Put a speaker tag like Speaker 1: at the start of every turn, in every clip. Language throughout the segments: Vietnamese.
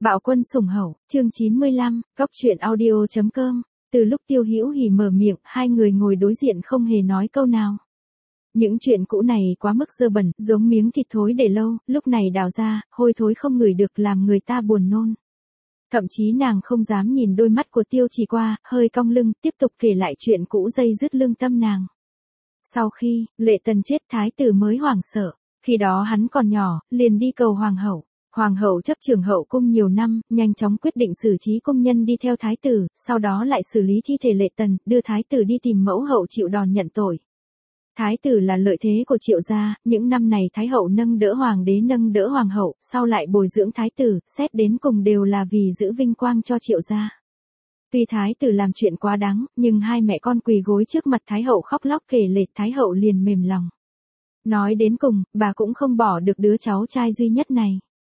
Speaker 1: Bạo quân sủng hậu, chương 95, Cóc truyện audio.com. Từ lúc Tiêu Hữu Hỉ mở miệng, hai người ngồi đối diện không hề nói câu nào. Những chuyện cũ này quá mức dơ bẩn, giống miếng thịt thối để lâu, lúc này đào ra, hôi thối không ngửi được làm người ta buồn nôn. Thậm chí nàng không dám nhìn đôi mắt của Tiêu Chỉ Qua, hơi cong lưng, tiếp tục kể lại chuyện cũ dây dứt lương tâm nàng. Sau khi, Lệ Tần chết thái tử mới hoảng sợ, khi đó hắn còn nhỏ, liền đi cầu hoàng hậu. Hoàng hậu chấp trưởng hậu cung nhiều năm, nhanh chóng quyết định xử trí cung nhân đi theo thái tử, sau đó lại xử lý thi thể Lệ Tần, đưa thái tử đi tìm mẫu hậu chịu đòn nhận tội. Thái tử là lợi thế của Triệu gia, những năm này thái hậu nâng đỡ hoàng đế nâng đỡ hoàng hậu, sau lại bồi dưỡng thái tử, xét đến cùng đều là vì giữ vinh quang cho Triệu gia. Tuy thái tử làm chuyện quá đáng, nhưng hai mẹ con quỳ gối trước mặt thái hậu khóc lóc kể lể, thái hậu liền mềm lòng. Nói đến cùng, bà cũng không bỏ được đứa cháu trai duy nhất này.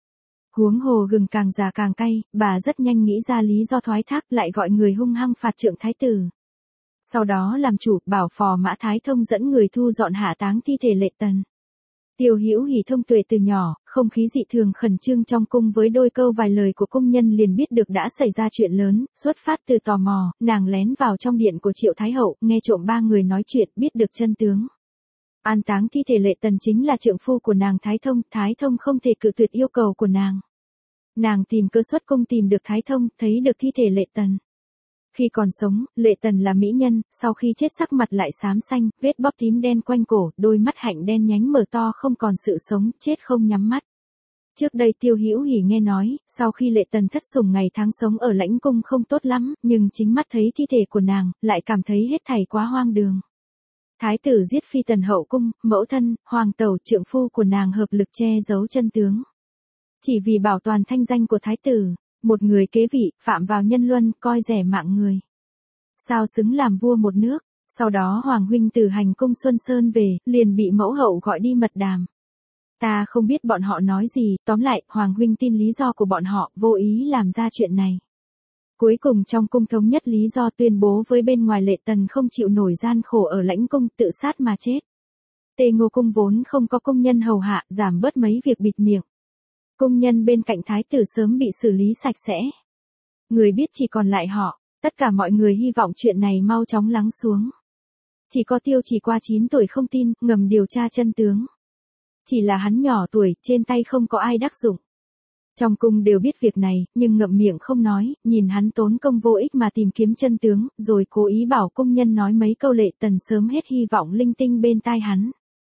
Speaker 1: Huống hồ gừng càng già càng cay, bà rất nhanh nghĩ ra lý do thoái thác, lại gọi người hung hăng phạt trượng thái tử. Sau đó làm chủ, bảo phò mã Thái Thông dẫn người thu dọn hạ táng thi thể Lệ Tần. Tiêu Hữu Hỉ thông tuệ từ nhỏ, không khí dị thường khẩn trương trong cung, với đôi câu vài lời của cung nhân liền biết được đã xảy ra chuyện lớn, xuất phát từ tò mò, nàng lén vào trong điện của Triệu Thái Hậu, nghe trộm ba người nói chuyện, biết được chân tướng. An táng thi thể Lệ Tần chính là trượng phu của nàng Thái Thông không thể cự tuyệt yêu cầu của nàng. Nàng tìm cơ xuất cung tìm được Thái Thông, thấy được thi thể Lệ Tần. Khi còn sống, Lệ Tần là mỹ nhân, sau khi chết sắc mặt lại xám xanh, vết bóp tím đen quanh cổ, đôi mắt hạnh đen nhánh mở to không còn sự sống, chết không nhắm mắt. Trước đây Tiêu Hữu Hỉ nghe nói, sau khi Lệ Tần thất sủng ngày tháng sống ở lãnh cung không tốt lắm, nhưng chính mắt thấy thi thể của nàng, lại cảm thấy hết thảy quá hoang đường. Thái tử giết phi tần hậu cung, mẫu thân, hoàng tẩu, trượng phu của nàng hợp lực che giấu chân tướng. Chỉ vì bảo toàn thanh danh của thái tử, một người kế vị, phạm vào nhân luân, coi rẻ mạng người. Sao xứng làm vua một nước, sau đó hoàng huynh từ hành cung Xuân Sơn về, liền bị mẫu hậu gọi đi mật đàm. Ta không biết bọn họ nói gì, tóm lại, hoàng huynh tin lý do của bọn họ, vô ý làm ra chuyện này. Cuối cùng trong cung thống nhất lý do, tuyên bố với bên ngoài Lệ Tần không chịu nổi gian khổ ở lãnh cung, tự sát mà chết. Tề Ngô cung vốn không có công nhân hầu hạ, giảm bớt mấy việc bịt miệng. Cung nhân bên cạnh thái tử sớm bị xử lý sạch sẽ. Người biết chỉ còn lại họ, tất cả mọi người hy vọng chuyện này mau chóng lắng xuống. Chỉ có Tiêu Chỉ Qua 9 tuổi không tin, ngầm điều tra chân tướng. Chỉ là hắn nhỏ tuổi, trên tay không có ai đắc dụng. Trong cung đều biết việc này, nhưng ngậm miệng không nói, nhìn hắn tốn công vô ích mà tìm kiếm chân tướng, rồi cố ý bảo cung nhân nói mấy câu Lệ Tần sớm hết hy vọng linh tinh bên tai hắn.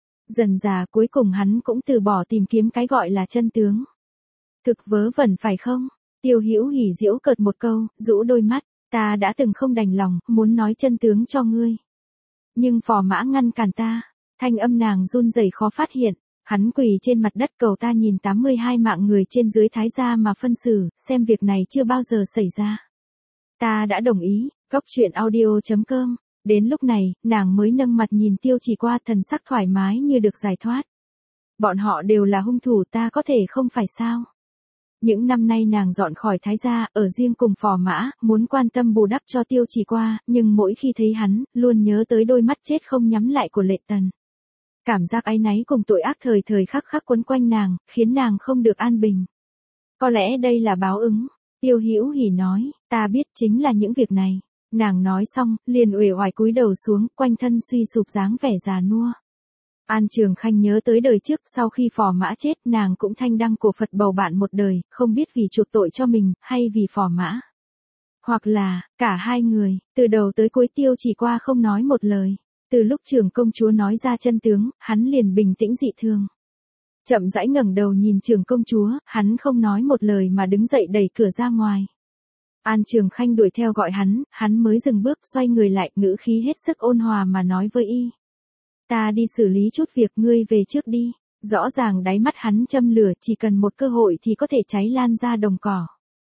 Speaker 1: Dần dà cuối cùng hắn cũng từ bỏ tìm kiếm cái gọi là chân tướng. Thực vớ vẩn phải không? Tiêu Hữu Hỉ giễu cợt một câu, rũ đôi mắt, ta đã từng không đành lòng, muốn nói chân tướng cho ngươi. Nhưng phò mã ngăn cản ta, thanh âm nàng run rẩy khó phát hiện, hắn quỳ trên mặt đất cầu ta nhìn 82 mạng người trên dưới thái gia mà phân xử, xem việc này chưa bao giờ xảy ra. Ta đã đồng ý, Cóc truyện audio.com. Đến lúc này, nàng mới nâng mặt nhìn Tiêu Chỉ Qua, thần sắc thoải mái như được giải thoát. Bọn họ đều là hung thủ, ta có thể không phải sao? Những năm nay nàng dọn khỏi thái gia, ở riêng cùng phò mã, muốn quan tâm bù đắp cho Tiêu Chỉ Qua, nhưng mỗi khi thấy hắn, luôn nhớ tới đôi mắt chết không nhắm lại của Lệ Tần. Cảm giác áy náy cùng tội ác thời thời khắc khắc quấn quanh nàng, khiến nàng không được an bình. Có lẽ đây là báo ứng. Tiêu Hữu Hỉ nói, ta biết chính là những việc này. Nàng nói xong, liền uể oải cúi đầu xuống, quanh thân suy sụp dáng vẻ già nua. An Trường Khanh nhớ tới đời trước, sau khi phò mã chết, nàng cũng thanh đăng cổ Phật bầu bạn một đời, không biết vì chuộc tội cho mình, hay vì phò mã. Hoặc là, cả hai người, từ đầu tới cuối Tiêu Chỉ Qua không nói một lời. Từ lúc trưởng công chúa nói ra chân tướng, hắn liền bình tĩnh dị thường. Chậm rãi ngẩng đầu nhìn trưởng công chúa, hắn không nói một lời mà đứng dậy đẩy cửa ra ngoài. An Trường Khanh đuổi theo gọi hắn mới dừng bước, xoay người lại, ngữ khí hết sức ôn hòa mà nói với y. Ta đi xử lý chút việc, ngươi về trước đi. Rõ ràng đáy mắt hắn châm lửa, chỉ cần một cơ hội thì có thể cháy lan ra đồng cỏ.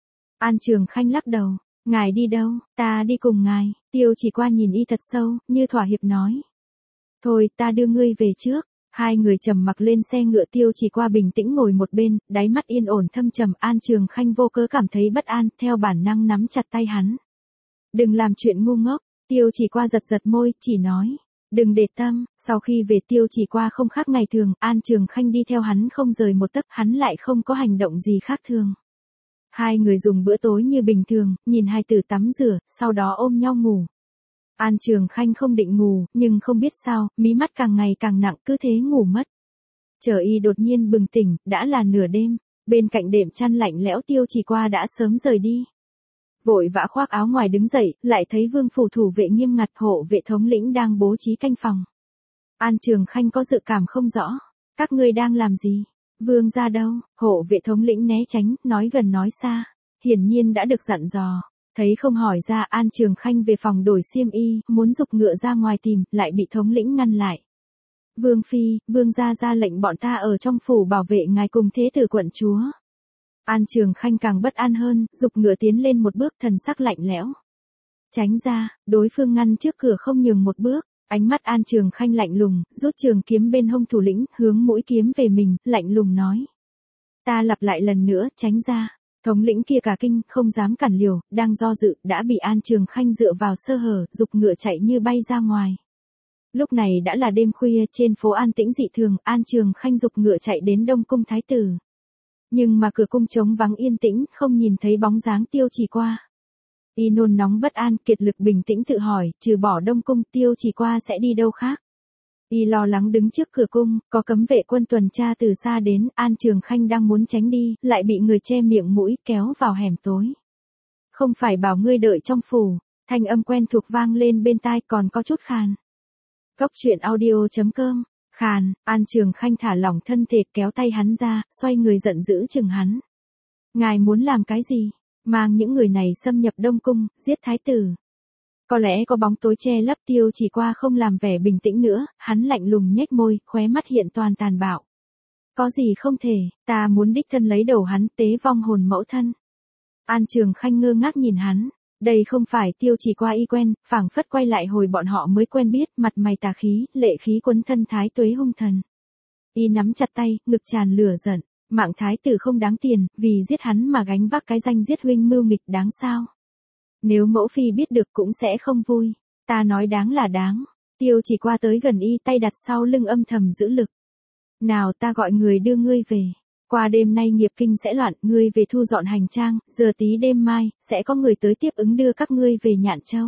Speaker 1: An Trường Khanh lắc đầu, ngài đi đâu, ta đi cùng ngài. Tiêu Chỉ Qua nhìn y thật sâu, như thỏa hiệp nói. Thôi, ta đưa ngươi về trước. Hai người trầm mặc lên xe ngựa, Tiêu Chỉ Qua bình tĩnh ngồi một bên, đáy mắt yên ổn thâm trầm. An Trường Khanh vô cớ cảm thấy bất an, theo bản năng nắm chặt tay hắn. Đừng làm chuyện ngu ngốc. Tiêu Chỉ Qua giật giật môi, chỉ nói. Đừng để tâm. Sau khi về Tiêu Chỉ Qua không khác ngày thường, An Trường Khanh đi theo hắn không rời một tấc, hắn lại không có hành động gì khác thường. Hai người dùng bữa tối như bình thường, nhìn hai tử tắm rửa, sau đó ôm nhau ngủ. An Trường Khanh không định ngủ, nhưng không biết sao, mí mắt càng ngày càng nặng, cứ thế ngủ mất. Chờ y đột nhiên bừng tỉnh, đã là nửa đêm, bên cạnh đệm chăn lạnh lẽo Tiêu Chỉ Qua đã sớm rời đi. Vội vã khoác áo ngoài đứng dậy, lại thấy Vương phủ thủ vệ nghiêm ngặt, hộ vệ thống lĩnh đang bố trí canh phòng. An Trường Khanh có dự cảm không rõ, các ngươi đang làm gì? Vương gia đâu? Hộ vệ thống lĩnh né tránh, nói gần nói xa, hiển nhiên đã được dặn dò. Thấy không hỏi ra, An Trường Khanh về phòng đổi xiêm y, muốn giục ngựa ra ngoài tìm, lại bị thống lĩnh ngăn lại. Vương phi, vương gia ra lệnh bọn ta ở trong phủ bảo vệ ngài cùng thế tử quận chúa. An Trường Khanh càng bất an hơn, giục ngựa tiến lên một bước, thần sắc lạnh lẽo. Tránh ra, đối phương ngăn trước cửa không nhường một bước, ánh mắt An Trường Khanh lạnh lùng, rút trường kiếm bên hông thủ lĩnh, hướng mũi kiếm về mình, lạnh lùng nói. Ta lặp lại lần nữa, tránh ra. Thống lĩnh kia cả kinh, không dám cản liều, đang do dự, đã bị An Trường Khanh dựa vào sơ hở, giục ngựa chạy như bay ra ngoài. Lúc này đã là đêm khuya, trên phố an tĩnh dị thường, An Trường Khanh giục ngựa chạy đến Đông Cung Thái Tử. Nhưng mà cửa cung trống vắng yên tĩnh, không nhìn thấy bóng dáng Tiêu Chỉ Qua. Y nôn nóng bất an, kiệt lực bình tĩnh tự hỏi, trừ bỏ Đông Cung, Tiêu Chỉ Qua sẽ đi đâu khác. Y lo lắng đứng trước cửa cung, có cấm vệ quân tuần tra từ xa đến, An Trường Khanh đang muốn tránh đi, lại bị người che miệng mũi, kéo vào hẻm tối. Không phải bảo ngươi đợi trong phủ, thanh âm quen thuộc vang lên bên tai, còn có chút khàn. Cốc truyện audio.com, khàn, An Trường Khanh thả lỏng thân thể, kéo tay hắn ra, xoay người giận dữ chừng hắn. Ngài muốn làm cái gì? Mang những người này xâm nhập Đông Cung, giết thái tử. Có lẽ có bóng tối che lấp, Tiêu Chỉ Qua không làm vẻ bình tĩnh nữa, hắn lạnh lùng nhếch môi, khóe mắt hiện toàn tàn bạo. Có gì không thể, ta muốn đích thân lấy đầu hắn, tế vong hồn mẫu thân. An Trường Khanh ngơ ngác nhìn hắn, đây không phải Tiêu Chỉ Qua y quen, phảng phất quay lại hồi bọn họ mới quen biết, mặt mày tà khí, lệ khí quấn thân thái tuế hung thần. Y nắm chặt tay, ngực tràn lửa giận, mạng thái tử không đáng tiền, vì giết hắn mà gánh vác cái danh giết huynh mưu nghịch đáng sao? Nếu mẫu phi biết được cũng sẽ không vui. Ta nói đáng là đáng. Tiêu Chỉ Qua tới gần y, tay đặt sau lưng âm thầm giữ lực. Nào, ta gọi người đưa ngươi về. Qua đêm nay nghiệp kinh sẽ loạn, ngươi về thu dọn hành trang, giờ tí đêm mai, sẽ có người tới tiếp ứng đưa các ngươi về Nhạn Châu.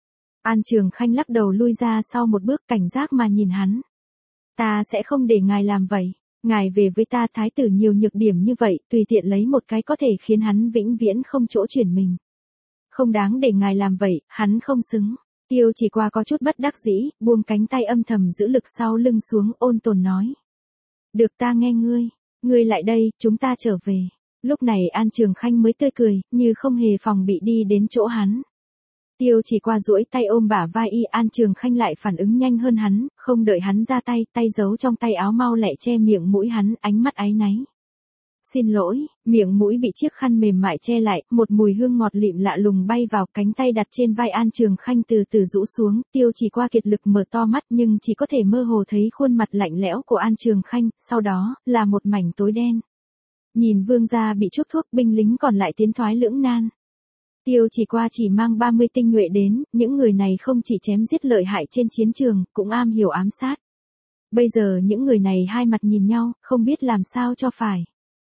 Speaker 1: An Trường Khanh lắc đầu lui ra sau một bước, cảnh giác mà nhìn hắn. Ta sẽ không để ngài làm vậy. Ngài về với ta, thái tử nhiều nhược điểm như vậy, tùy tiện lấy một cái có thể khiến hắn vĩnh viễn không chỗ chuyển mình. Không đáng để ngài làm vậy, hắn không xứng. Tiêu Chỉ Qua có chút bất đắc dĩ, buông cánh tay âm thầm giữ lực sau lưng xuống, ôn tồn nói. Được, ta nghe ngươi. Ngươi lại đây, chúng ta trở về. Lúc này An Trường Khanh mới tươi cười, như không hề phòng bị đi đến chỗ hắn. Tiêu Chỉ Qua duỗi tay ôm bả vai y, An Trường Khanh lại phản ứng nhanh hơn hắn, không đợi hắn ra tay, tay giấu trong tay áo mau lẹ che miệng mũi hắn, ánh mắt áy náy. Xin lỗi, miệng mũi bị chiếc khăn mềm mại che lại, một mùi hương ngọt lịm lạ lùng bay vào, cánh tay đặt trên vai An Trường Khanh từ từ rũ xuống, Tiêu Chỉ Qua kiệt lực mở to mắt nhưng chỉ có thể mơ hồ thấy khuôn mặt lạnh lẽo của An Trường Khanh, sau đó, là một mảnh tối đen. Nhìn vương gia bị chuốc thuốc, binh lính còn lại tiến thoái lưỡng nan. Tiêu Chỉ Qua chỉ mang 30 tinh nhuệ đến, những người này không chỉ chém giết lợi hại trên chiến trường, cũng am hiểu ám sát. Bây giờ những người này hai mặt nhìn nhau, không biết làm sao cho phải.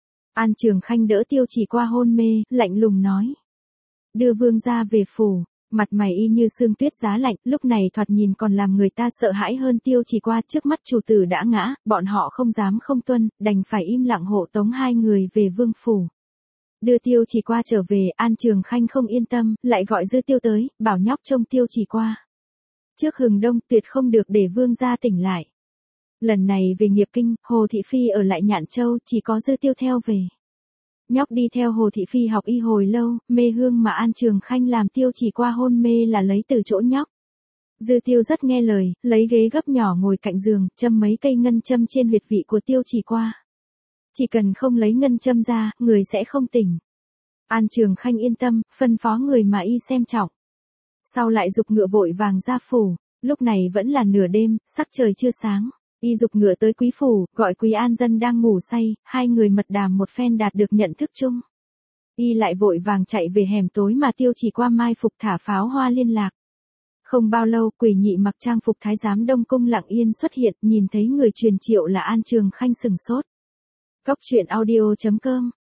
Speaker 1: An Trường Khanh đỡ Tiêu Chỉ Qua hôn mê, lạnh lùng nói. Đưa vương gia về phủ, mặt mày y như sương tuyết giá lạnh, lúc này thoạt nhìn còn làm người ta sợ hãi hơn. Tiêu Chỉ Qua trước mắt chủ tử đã ngã, bọn họ không dám không tuân, đành phải im lặng hộ tống hai người về vương phủ. Đưa Tiêu Chỉ Qua trở về, An Trường Khanh không yên tâm, lại gọi Dư Tiêu tới, bảo nhóc trông Tiêu Chỉ Qua. Trước hừng đông, tuyệt không được để vương gia tỉnh lại. Lần này về nghiệp kinh, Hồ Thị Phi ở lại Nhạn Châu, chỉ có Dư Tiêu theo về. Nhóc đi theo Hồ Thị Phi học y hồi lâu, mê hương mà An Trường Khanh làm Tiêu Chỉ Qua hôn mê là lấy từ chỗ nhóc. Dư Tiêu rất nghe lời, lấy ghế gấp nhỏ ngồi cạnh giường, châm mấy cây ngân châm trên huyệt vị của Tiêu Chỉ Qua. Chỉ cần không lấy ngân châm ra, người sẽ không tỉnh. An Trường Khanh yên tâm, phân phó người mà y xem trọng. Sau lại giục ngựa vội vàng ra phủ, lúc này vẫn là nửa đêm, sắc trời chưa sáng. Y giục ngựa tới quý phủ, gọi Quý An Dân đang ngủ say, hai người mật đàm một phen đạt được nhận thức chung. Y lại vội vàng chạy về hẻm tối mà Tiêu Chỉ Qua mai phục thả pháo hoa liên lạc. Không bao lâu, Quỷ Nhị mặc trang phục thái giám Đông Cung lặng yên xuất hiện, nhìn thấy người truyền triệu là An Trường Khanh sừng sốt. Cốc truyện audio.com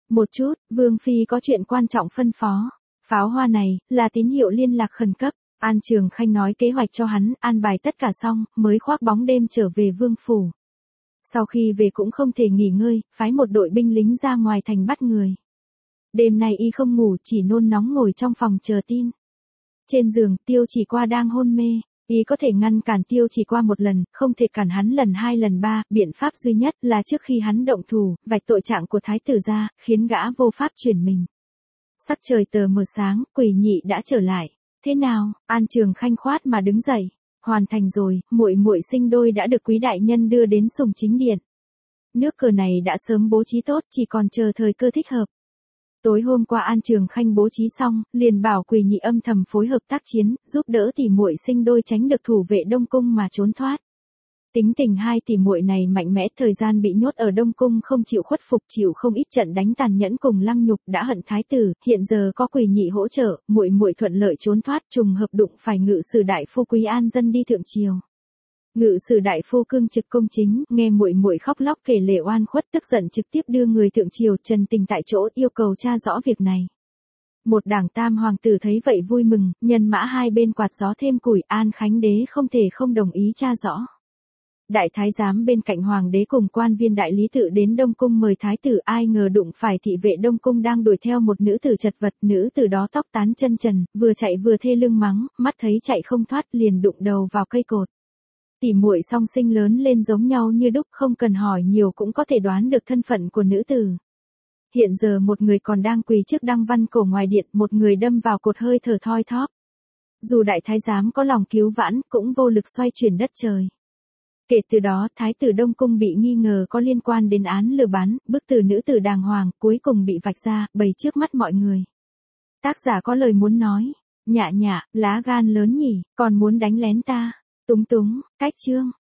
Speaker 1: Một chút, Vương Phi có chuyện quan trọng phân phó. Pháo hoa này, là tín hiệu liên lạc khẩn cấp. An Trường Khanh nói kế hoạch cho hắn, an bài tất cả xong, mới khoác bóng đêm trở về Vương Phủ. Sau khi về cũng không thể nghỉ ngơi, phái một đội binh lính ra ngoài thành bắt người. Đêm nay y không ngủ, chỉ nôn nóng ngồi trong phòng chờ tin. Trên giường, Tiêu Chỉ Qua đang hôn mê. Y có thể ngăn cản Tiêu Chỉ Qua một lần, không thể cản hắn lần hai lần ba, biện pháp duy nhất là trước khi hắn động thủ, vạch tội trạng của thái tử ra, khiến gã vô pháp chuyển mình. Sắc trời tờ mờ sáng, Quỷ Nhị đã trở lại. Thế nào? An Trường Khanh khoát mà đứng dậy. Hoàn thành rồi, muội muội sinh đôi đã được quý đại nhân đưa đến Sùng Chính Điện. Nước cờ này đã sớm bố trí tốt, chỉ còn chờ thời cơ thích hợp. Tối hôm qua An Trường Khanh bố trí xong, liền bảo Quỳ Nhị âm thầm phối hợp tác chiến, giúp đỡ tỷ muội sinh đôi tránh được thủ vệ Đông Cung mà trốn thoát. Tính tình hai tỷ muội này mạnh mẽ, thời gian bị nhốt ở Đông Cung không chịu khuất phục, chịu không ít trận đánh tàn nhẫn cùng lăng nhục, đã hận thái tử, hiện giờ có Quỳ Nhị hỗ trợ, muội muội thuận lợi trốn thoát, trùng hợp đụng phải ngự sử đại phu Quý An Dân đi thượng triều. Ngự sử đại phu cương trực công chính, nghe muội muội khóc lóc kể lể oan khuất, tức giận trực tiếp đưa người thượng triều trần tình tại chỗ, yêu cầu tra rõ việc này. Một đảng tam hoàng tử thấy vậy vui mừng, nhân mã hai bên quạt gió thêm củi, An Khánh đế không thể không đồng ý tra rõ. Đại thái giám bên cạnh hoàng đế cùng quan viên đại lý tự đến Đông Cung mời thái tử, ai ngờ đụng phải thị vệ Đông Cung đang đuổi theo một nữ tử chật vật, nữ tử đó tóc tán chân trần, vừa chạy vừa thê lưng mắng, mắt thấy chạy không thoát liền đụng đầu vào cây cột. Tỷ muội song sinh lớn lên giống nhau như đúc, không cần hỏi nhiều cũng có thể đoán được thân phận của nữ tử. Hiện giờ một người còn đang quỳ trước đăng văn cổ ngoài điện, một người đâm vào cột hơi thở thoi thóp. Dù đại thái giám có lòng cứu vãn, cũng vô lực xoay chuyển đất trời. Kể từ đó, thái tử Đông Cung bị nghi ngờ có liên quan đến án lừa bán, bức tử nữ tử đàng hoàng, cuối cùng bị vạch ra, bày trước mắt mọi người. Tác giả có lời muốn nói, nhạ nhạ, lá gan lớn nhỉ, còn muốn đánh lén ta. Túng túng, cách chương.